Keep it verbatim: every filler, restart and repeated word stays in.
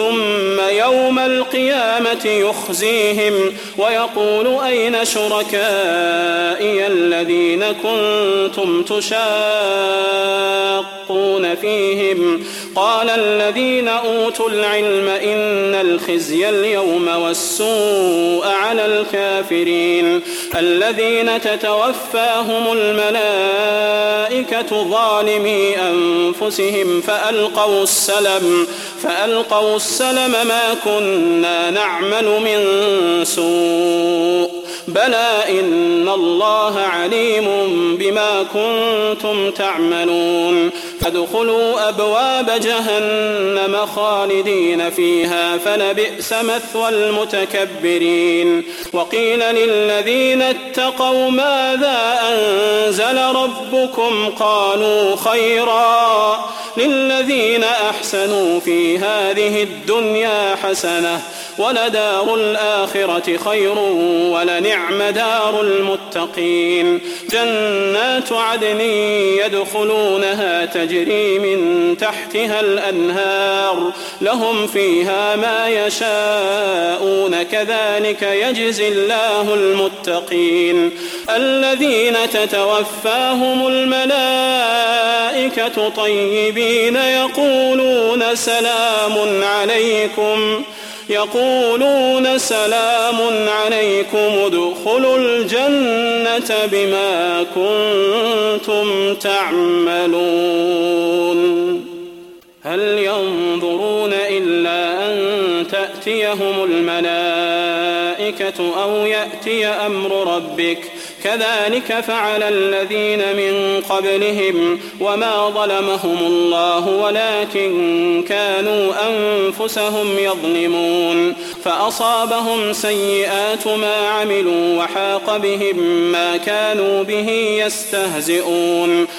ثم يوم القيامة يخزيهم ويقول أين شركائي الذين كنتم تشاقون فيهم قال الذين أوتوا العلم إن الخزي اليوم والسوء على الكافرين الذين تتوفاهم الملائكة ظالمي أنفسهم فألقوا السلم فألقوا السلم ما كنا نعمل من سوء بلى إن الله عليم بما كنتم تعملون فادخلوا أبواب جهنم خالدين فيها فلبئس مثوى المتكبرين وقيل للذين اتقوا ماذا أنزل ربكم قالوا خيرا للذين أحسنوا في هذه الدنيا حسنة ولدار الآخرة خير ولنعم دار المتقين جنات عدن يدخلونها تجري من تحتها الأنهار لهم فيها ما يشاءون كذلك يجزي الله المتقين الذين تتوفاهم الملائكة طيبين يقولون سلام عليكم يقولون سلام عليكم ادخلوا الجنة بما كنتم تعملون هل ينظرون إلا أن تأتيهم الملائكة أو يأتي أمر ربك كذلك فعل الذين من قبلهم وما ظلمهم الله ولكن كانوا أنفسهم يظلمون فأصابهم سيئات ما عملوا وحاق بهم ما كانوا به يستهزئون